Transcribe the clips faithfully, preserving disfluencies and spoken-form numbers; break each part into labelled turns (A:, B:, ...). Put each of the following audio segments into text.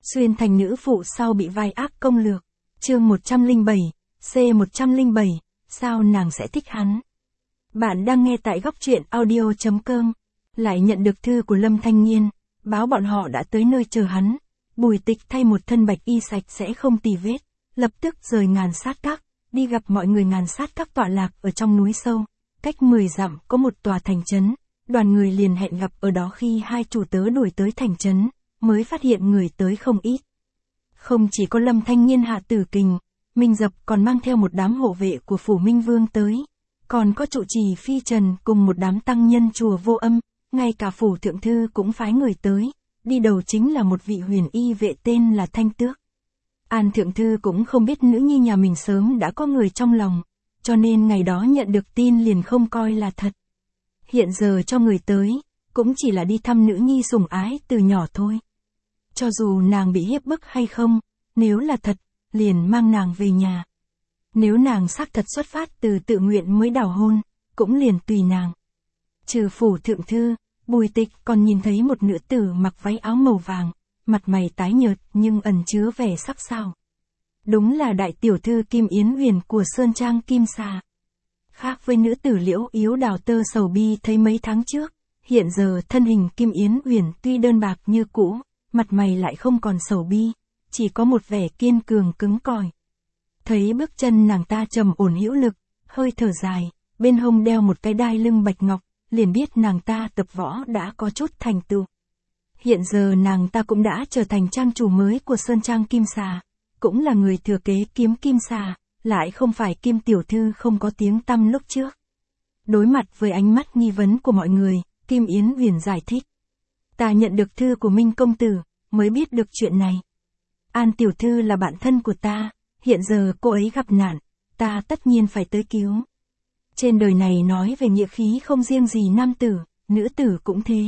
A: Xuyên thành nữ phụ sau bị vai ác công lược. Chương một trăm lẻ bảy, C một trăm lẻ bảy, sao nàng sẽ thích hắn? Bạn đang nghe tại góc truyện audio chấm com. Lại nhận được thư của Lâm Thanh Nghiên, báo bọn họ đã tới nơi chờ hắn. Bùi Tịch thay một thân bạch y sạch sẽ không tì vết, lập tức rời Ngàn Sát Các, đi gặp mọi người. Ngàn Sát Các tọa lạc ở trong núi sâu, cách mười dặm có một tòa thành trấn. Đoàn người liền hẹn gặp ở đó. Khi hai chủ tớ đuổi tới thành trấn, mới phát hiện người tới không ít. Không chỉ có Lâm Thanh Nghiên Hạ Tử Kình, Minh Dập còn mang theo một đám hộ vệ của phủ Minh Vương tới. Còn có trụ trì Phi Trần cùng một đám tăng nhân chùa Vô Âm, ngay cả phủ thượng thư cũng phái người tới. Đi đầu chính là một vị huyền y vệ tên là Thanh Tước. An thượng thư cũng không biết nữ nhi nhà mình sớm đã có người trong lòng, cho nên ngày đó nhận được tin liền không coi là thật. Hiện giờ cho người tới, cũng chỉ là đi thăm nữ nhi sủng ái từ nhỏ thôi. Cho dù nàng bị hiếp bức hay không, nếu là thật, liền mang nàng về nhà. Nếu nàng xác thật xuất phát từ tự nguyện mới đào hôn, cũng liền tùy nàng. Trừ phủ thượng thư, Bùi Tịch còn nhìn thấy một nữ tử mặc váy áo màu vàng, mặt mày tái nhợt nhưng ẩn chứa vẻ sắc sảo. Đúng là đại tiểu thư Kim Yến Huyền của Sơn Trang Kim Xà. Khác với nữ tử Liễu Yếu Đào Tơ Sầu Bi thấy mấy tháng trước, hiện giờ thân hình Kim Yến Huyền tuy đơn bạc như cũ, mặt mày lại không còn sầu bi, chỉ có một vẻ kiên cường cứng cỏi. Thấy bước chân nàng ta trầm ổn hữu lực, hơi thở dài, bên hông đeo một cái đai lưng bạch ngọc, liền biết nàng ta tập võ đã có chút thành tựu. Hiện giờ nàng ta cũng đã trở thành trang chủ mới của Sơn Trang Kim Xà, cũng là người thừa kế kiếm Kim Xà, lại không phải Kim tiểu thư không có tiếng tăm lúc trước. Đối mặt với ánh mắt nghi vấn của mọi người, Kim Yến Huyền giải thích. Ta nhận được thư của Minh công tử, mới biết được chuyện này. An tiểu thư là bạn thân của ta, hiện giờ cô ấy gặp nạn, ta tất nhiên phải tới cứu. Trên đời này nói về nghĩa khí không riêng gì nam tử, nữ tử cũng thế.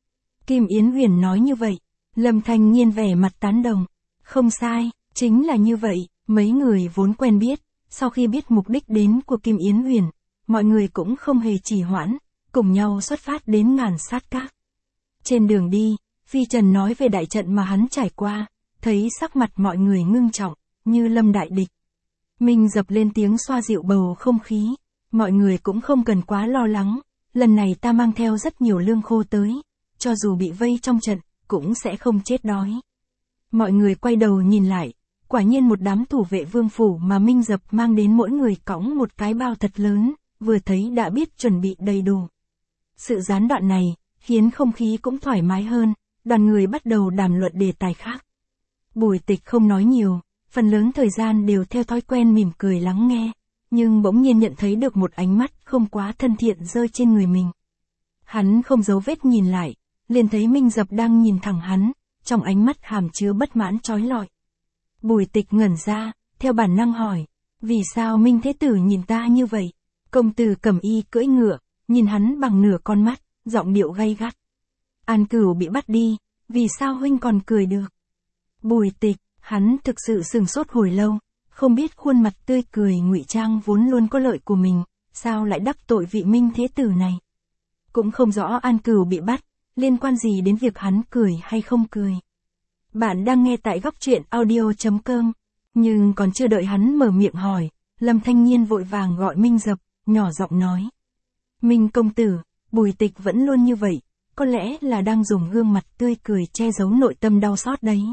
A: Kim Yến Huyền nói như vậy, Lâm Thanh Nghiên vẻ mặt tán đồng. Không sai, chính là như vậy. Mấy người vốn quen biết, sau khi biết mục đích đến của Kim Yến Huyền, mọi người cũng không hề trì hoãn, cùng nhau xuất phát đến Ngàn Sát Các. Trên đường đi, Phi Trần nói về đại trận mà hắn trải qua, thấy sắc mặt mọi người ngưng trọng, như lâm đại địch. Minh Dập lên tiếng xoa dịu bầu không khí, mọi người cũng không cần quá lo lắng, lần này ta mang theo rất nhiều lương khô tới, cho dù bị vây trong trận, cũng sẽ không chết đói. Mọi người quay đầu nhìn lại, quả nhiên một đám thủ vệ vương phủ mà Minh Dập mang đến mỗi người cõng một cái bao thật lớn, vừa thấy đã biết chuẩn bị đầy đủ. Sự gián đoạn này, khiến không khí cũng thoải mái hơn, đoàn người bắt đầu đàm luận đề tài khác. Bùi Tịch không nói nhiều, phần lớn thời gian đều theo thói quen mỉm cười lắng nghe, nhưng bỗng nhiên nhận thấy được một ánh mắt không quá thân thiện rơi trên người mình. Hắn không giấu vết nhìn lại, liền thấy Minh Dập đang nhìn thẳng hắn, trong ánh mắt hàm chứa bất mãn chói lọi. Bùi Tịch ngẩn ra, theo bản năng hỏi, vì sao Minh Thế Tử nhìn ta như vậy? Công tử Cẩm Y cưỡi ngựa, nhìn hắn bằng nửa con mắt, giọng điệu gay gắt. An Cửu bị bắt đi, vì sao huynh còn cười được? Bùi Tịch, hắn thực sự sừng sốt hồi lâu, không biết khuôn mặt tươi cười ngụy trang vốn luôn có lợi của mình, sao lại đắc tội vị Minh Thế Tử này? Cũng không rõ An Cửu bị bắt, liên quan gì đến việc hắn cười hay không cười. Bạn đang nghe tại góc truyện audio chấm com, nhưng còn chưa đợi hắn mở miệng hỏi, Lâm Thanh Nghiên vội vàng gọi Minh Dập, nhỏ giọng nói. Minh công tử, Bùi Tịch vẫn luôn như vậy, có lẽ là đang dùng gương mặt tươi cười che giấu nội tâm đau xót đấy.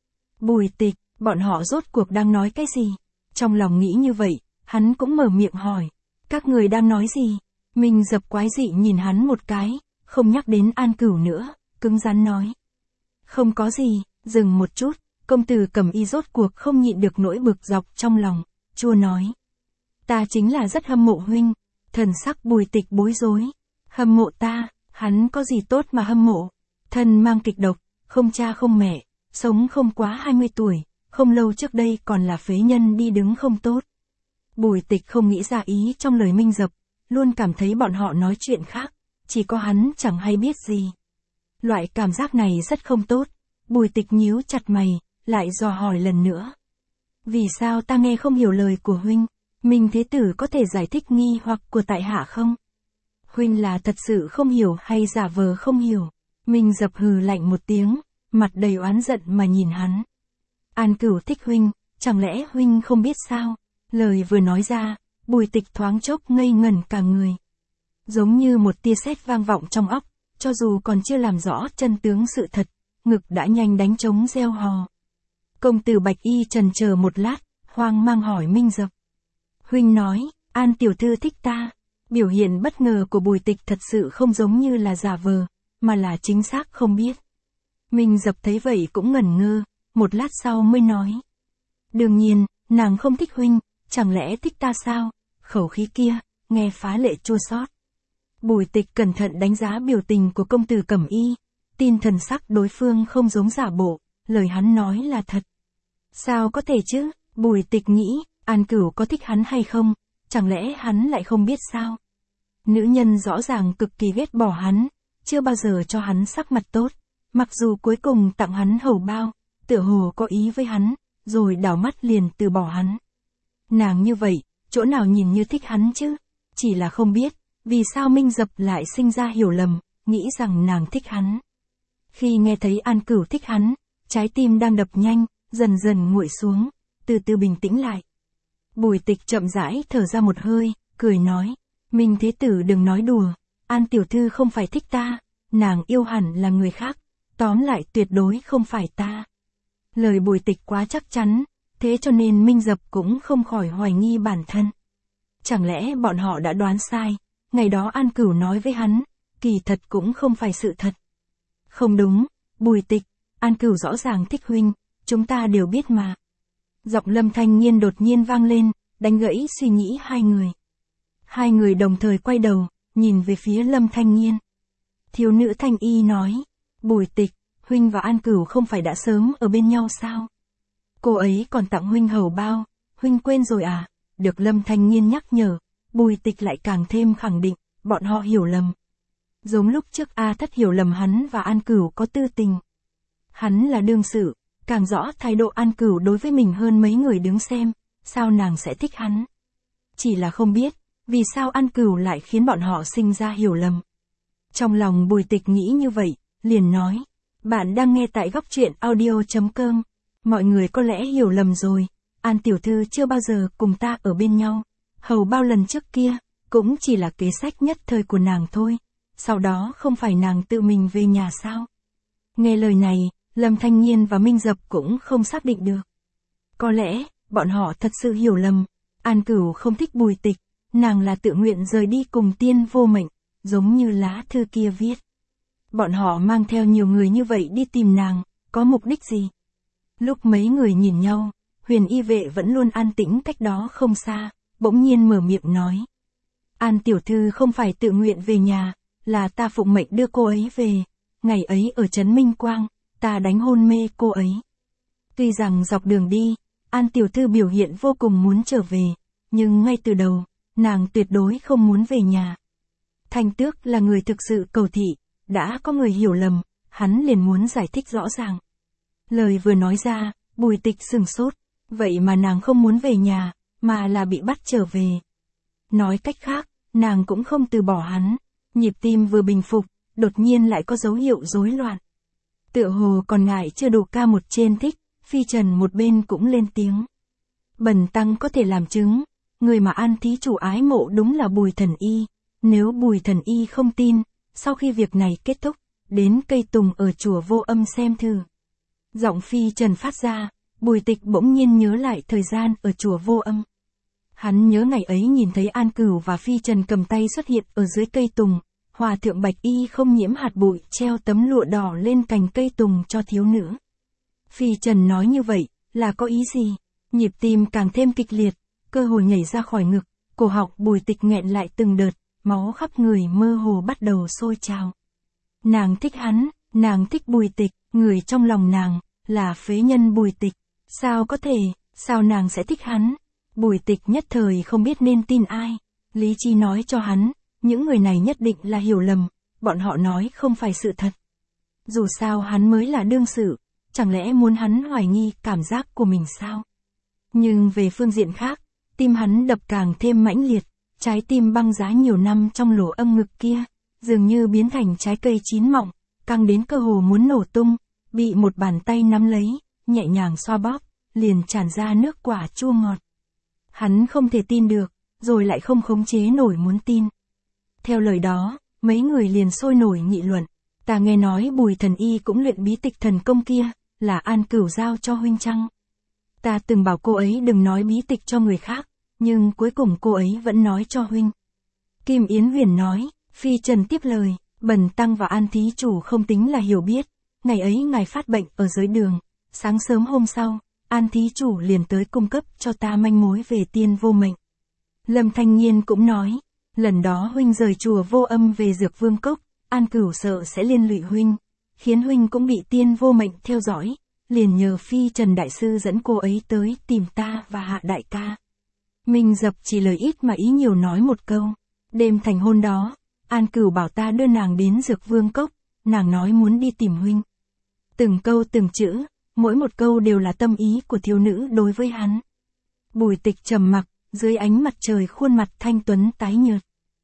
A: Bùi Tịch, bọn họ rốt cuộc đang nói cái gì? Trong lòng nghĩ như vậy, hắn cũng mở miệng hỏi, các người đang nói gì? Minh Dập quái dị nhìn hắn một cái, không nhắc đến An Cửu nữa, cứng rắn nói. Không có gì, dừng một chút, công tử Cẩm Y rốt cuộc không nhịn được nỗi bực dọc trong lòng, chua nói. Ta chính là rất hâm mộ huynh. Thần sắc Bùi Tịch bối rối. Hâm mộ ta, hắn có gì tốt mà hâm mộ? Thân mang kịch độc, không cha không mẹ, sống không quá hai mươi tuổi, không lâu trước đây còn là phế nhân đi đứng không tốt. Bùi Tịch không nghĩ ra ý trong lời Minh Dập, luôn cảm thấy bọn họ nói chuyện khác, chỉ có hắn chẳng hay biết gì. Loại cảm giác này rất không tốt, Bùi Tịch nhíu chặt mày, lại dò hỏi lần nữa. Vì sao ta nghe không hiểu lời của huynh? Minh Thế Tử có thể giải thích nghi hoặc của tại hạ không? Huynh là thật sự không hiểu hay giả vờ không hiểu? Minh Dập hừ lạnh một tiếng, mặt đầy oán giận mà nhìn hắn. An Cửu thích huynh, chẳng lẽ huynh không biết sao? Lời vừa nói ra, Bùi Tịch thoáng chốc ngây ngẩn cả người. Giống như một tia sét vang vọng trong óc, cho dù còn chưa làm rõ chân tướng sự thật, ngực đã nhanh đánh trống reo hò. Công tử Bạch Y trần chờ một lát, hoang mang hỏi Minh Dập. Huynh nói, An tiểu thư thích ta. Biểu hiện bất ngờ của Bùi Tịch thật sự không giống như là giả vờ, mà là chính xác không biết. Minh Dập thấy vậy cũng ngẩn ngơ, một lát sau mới nói. Đương nhiên, nàng không thích huynh, chẳng lẽ thích ta sao? Khẩu khí kia, nghe phá lệ chua xót. Bùi Tịch cẩn thận đánh giá biểu tình của công tử Cẩm Y, tin thần sắc đối phương không giống giả bộ, lời hắn nói là thật. Sao có thể chứ? Bùi Tịch nghĩ, An Cửu có thích hắn hay không, chẳng lẽ hắn lại không biết sao? Nữ nhân rõ ràng cực kỳ ghét bỏ hắn, chưa bao giờ cho hắn sắc mặt tốt, mặc dù cuối cùng tặng hắn hầu bao, tựa hồ có ý với hắn, rồi đảo mắt liền từ bỏ hắn. Nàng như vậy, chỗ nào nhìn như thích hắn chứ? Chỉ là không biết, vì sao Minh Dập lại sinh ra hiểu lầm, nghĩ rằng nàng thích hắn. Khi nghe thấy An Cửu thích hắn, trái tim đang đập nhanh, dần dần nguội xuống, từ từ bình tĩnh lại. Bùi Tịch chậm rãi thở ra một hơi, cười nói, Minh thế tử đừng nói đùa, An tiểu thư không phải thích ta, nàng yêu hẳn là người khác, tóm lại tuyệt đối không phải ta. Lời Bùi Tịch quá chắc chắn, thế cho nên Minh Dập cũng không khỏi hoài nghi bản thân. Chẳng lẽ bọn họ đã đoán sai, ngày đó An Cửu nói với hắn, kỳ thật cũng không phải sự thật. Không đúng, Bùi Tịch, An Cửu rõ ràng thích huynh, chúng ta đều biết mà. Giọng Lâm Thanh Nghiên đột nhiên vang lên, đánh gãy suy nghĩ hai người. Hai người đồng thời quay đầu, nhìn về phía Lâm Thanh Nghiên. Thiếu nữ Thanh Y nói, Bùi Tịch, huynh và An Cửu không phải đã sớm ở bên nhau sao? Cô ấy còn tặng huynh hầu bao, huynh quên rồi à? Được Lâm Thanh Nghiên nhắc nhở, Bùi Tịch lại càng thêm khẳng định, bọn họ hiểu lầm. Giống lúc trước A Thất hiểu lầm hắn và An Cửu có tư tình. Hắn là đương sự, càng rõ thái độ An Cửu đối với mình hơn mấy người đứng xem, sao nàng sẽ thích hắn. Chỉ là không biết, vì sao An Cửu lại khiến bọn họ sinh ra hiểu lầm. Trong lòng Bùi Tịch nghĩ như vậy, liền nói, bạn đang nghe tại góc truyện audio chấm com. Mọi người có lẽ hiểu lầm rồi, An tiểu thư chưa bao giờ cùng ta ở bên nhau. Hầu bao lần trước kia, cũng chỉ là kế sách nhất thời của nàng thôi. Sau đó không phải nàng tự mình về nhà sao? Nghe lời này, Lâm Thanh Nghiên và Minh Dập cũng không xác định được. Có lẽ, bọn họ thật sự hiểu lầm. An Cửu không thích Bùi Tịch, nàng là tự nguyện rời đi cùng tiên vô mệnh, giống như lá thư kia viết. Bọn họ mang theo nhiều người như vậy đi tìm nàng, có mục đích gì? Lúc mấy người nhìn nhau, Huyền Y vệ vẫn luôn an tĩnh cách đó không xa, bỗng nhiên mở miệng nói. An tiểu thư không phải tự nguyện về nhà, là ta phụng mệnh đưa cô ấy về. Ngày ấy ở trấn Minh Quang, ta đánh hôn mê cô ấy. Tuy rằng dọc đường đi, An tiểu thư biểu hiện vô cùng muốn trở về, nhưng ngay từ đầu, nàng tuyệt đối không muốn về nhà. Thanh Tước là người thực sự cầu thị, đã có người hiểu lầm, hắn liền muốn giải thích rõ ràng. Lời vừa nói ra, Bùi Tịch sừng sốt, vậy mà nàng không muốn về nhà, mà là bị bắt trở về. Nói cách khác, nàng cũng không từ bỏ hắn, nhịp tim vừa bình phục, đột nhiên lại có dấu hiệu rối loạn. Tựa hồ còn ngại chưa đủ ca một trên thích, Phi Trần một bên cũng lên tiếng. Bần tăng có thể làm chứng, người mà An thí chủ ái mộ đúng là Bùi Thần Y, nếu Bùi Thần Y không tin, sau khi việc này kết thúc, đến cây tùng ở chùa Vô Âm xem thử. Giọng Phi Trần phát ra, Bùi Tịch bỗng nhiên nhớ lại thời gian ở chùa Vô Âm. Hắn nhớ ngày ấy nhìn thấy An Cửu và Phi Trần cầm tay xuất hiện ở dưới cây tùng, Hòa thượng Bạch Y không nhiễm hạt bụi treo tấm lụa đỏ lên cành cây tùng cho thiếu nữ. Phi Trần nói như vậy, là có ý gì? Nhịp tim càng thêm kịch liệt, cơ hồ nhảy ra khỏi ngực, cổ họng Bùi Tịch nghẹn lại từng đợt, máu khắp người mơ hồ bắt đầu sôi trào. Nàng thích hắn, nàng thích Bùi Tịch, người trong lòng nàng, là phế nhân Bùi Tịch. Sao có thể, sao nàng sẽ thích hắn? Bùi Tịch nhất thời không biết nên tin ai. Lý trí nói cho hắn, những người này nhất định là hiểu lầm, bọn họ nói không phải sự thật. Dù sao hắn mới là đương sự, chẳng lẽ muốn hắn hoài nghi cảm giác của mình sao? Nhưng về phương diện khác, tim hắn đập càng thêm mãnh liệt, trái tim băng giá nhiều năm trong lỗ âm ngực kia, dường như biến thành trái cây chín mọng, căng đến cơ hồ muốn nổ tung, bị một bàn tay nắm lấy, nhẹ nhàng xoa bóp, liền tràn ra nước quả chua ngọt. Hắn không thể tin được, rồi lại không khống chế nổi muốn tin. Theo lời đó, mấy người liền sôi nổi nghị luận. Ta nghe nói Bùi thần y cũng luyện bí tịch thần công kia, là An Cửu giao cho huynh chăng? Ta từng bảo cô ấy đừng nói bí tịch cho người khác, nhưng cuối cùng cô ấy vẫn nói cho huynh. Kim Yến Huyền nói, Phi Trần tiếp lời, Bần tăng và An thí chủ không tính là hiểu biết, ngày ấy ngài phát bệnh ở dưới đường, sáng sớm hôm sau, An thí chủ liền tới cung cấp cho ta manh mối về tiên vô mệnh. Lâm Thanh Nhiên cũng nói, lần đó huynh rời chùa Vô Âm về Dược Vương Cốc, An Cửu sợ sẽ liên lụy huynh, khiến huynh cũng bị tiên vô mệnh theo dõi, liền nhờ Phi Trần đại sư dẫn cô ấy tới tìm ta và Hạ đại ca. Minh Dập chỉ lời ít mà ý nhiều nói một câu. Đêm thành hôn đó, An Cửu bảo ta đưa nàng đến Dược Vương Cốc, nàng nói muốn đi tìm huynh. Từng câu từng chữ, mỗi một câu đều là tâm ý của thiếu nữ đối với hắn. Bùi Tịch trầm mặc, dưới ánh mặt trời khuôn mặt thanh tuấn tái nhợt.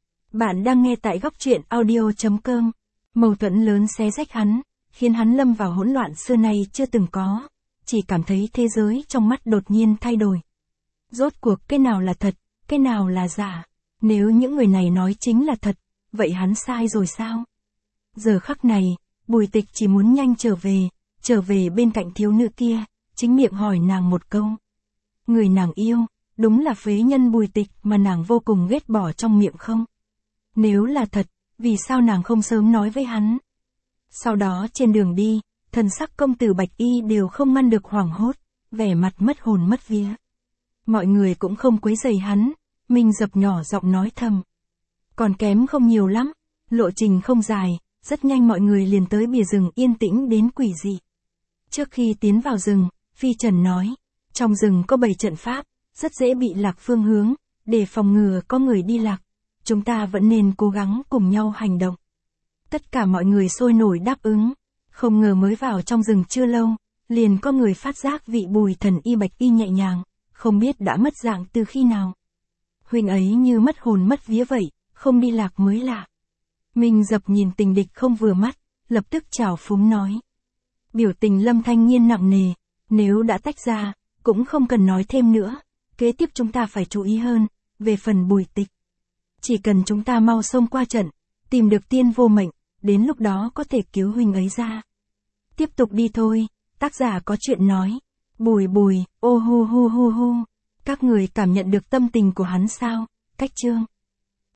A: Bạn đang nghe tại góc truyện audio chấm com. Mâu thuẫn lớn xé rách hắn, khiến hắn lâm vào hỗn loạn xưa nay chưa từng có, chỉ cảm thấy thế giới trong mắt đột nhiên thay đổi. Rốt cuộc cái nào là thật, cái nào là giả? Nếu những người này nói chính là thật, vậy hắn sai rồi sao? Giờ khắc này, Bùi Tịch chỉ muốn nhanh trở về, trở về bên cạnh thiếu nữ kia, chính miệng hỏi nàng một câu. Người nàng yêu, đúng là phế nhân Bùi Tịch mà nàng vô cùng ghét bỏ trong miệng không? Nếu là thật, vì sao nàng không sớm nói với hắn? Sau đó trên đường đi, thần sắc công tử Bạch Y đều không ngăn được hoảng hốt, vẻ mặt mất hồn mất vía. Mọi người cũng không quấy rầy hắn, Minh Dập nhỏ giọng nói thầm. Còn kém không nhiều lắm, lộ trình không dài, rất nhanh mọi người liền tới bìa rừng yên tĩnh đến quỷ dị. Trước khi tiến vào rừng, Phi Trần nói, trong rừng có bảy trận pháp, rất dễ bị lạc phương hướng, để phòng ngừa có người đi lạc. Chúng ta vẫn nên cố gắng cùng nhau hành động. Tất cả mọi người sôi nổi đáp ứng, không ngờ mới vào trong rừng chưa lâu, liền có người phát giác vị Bùi thần y Bạch Y nhẹ nhàng, không biết đã mất dạng từ khi nào. Huynh ấy như mất hồn mất vía vậy, không đi lạc mới lạ. Minh Dập nhìn tình địch không vừa mắt, lập tức chào phúng nói. Biểu tình Lâm Thanh Nhiên nặng nề, nếu đã tách ra, cũng không cần nói thêm nữa, kế tiếp chúng ta phải chú ý hơn, về phần Bùi Tịch. Chỉ cần chúng ta mau xông qua trận, tìm được tiên vô mệnh, đến lúc đó có thể cứu huynh ấy ra. Tiếp tục đi thôi, tác giả có chuyện nói. Bùi bùi, ô hu hu hu hu. Các người cảm nhận được tâm tình của hắn sao? Cách chương.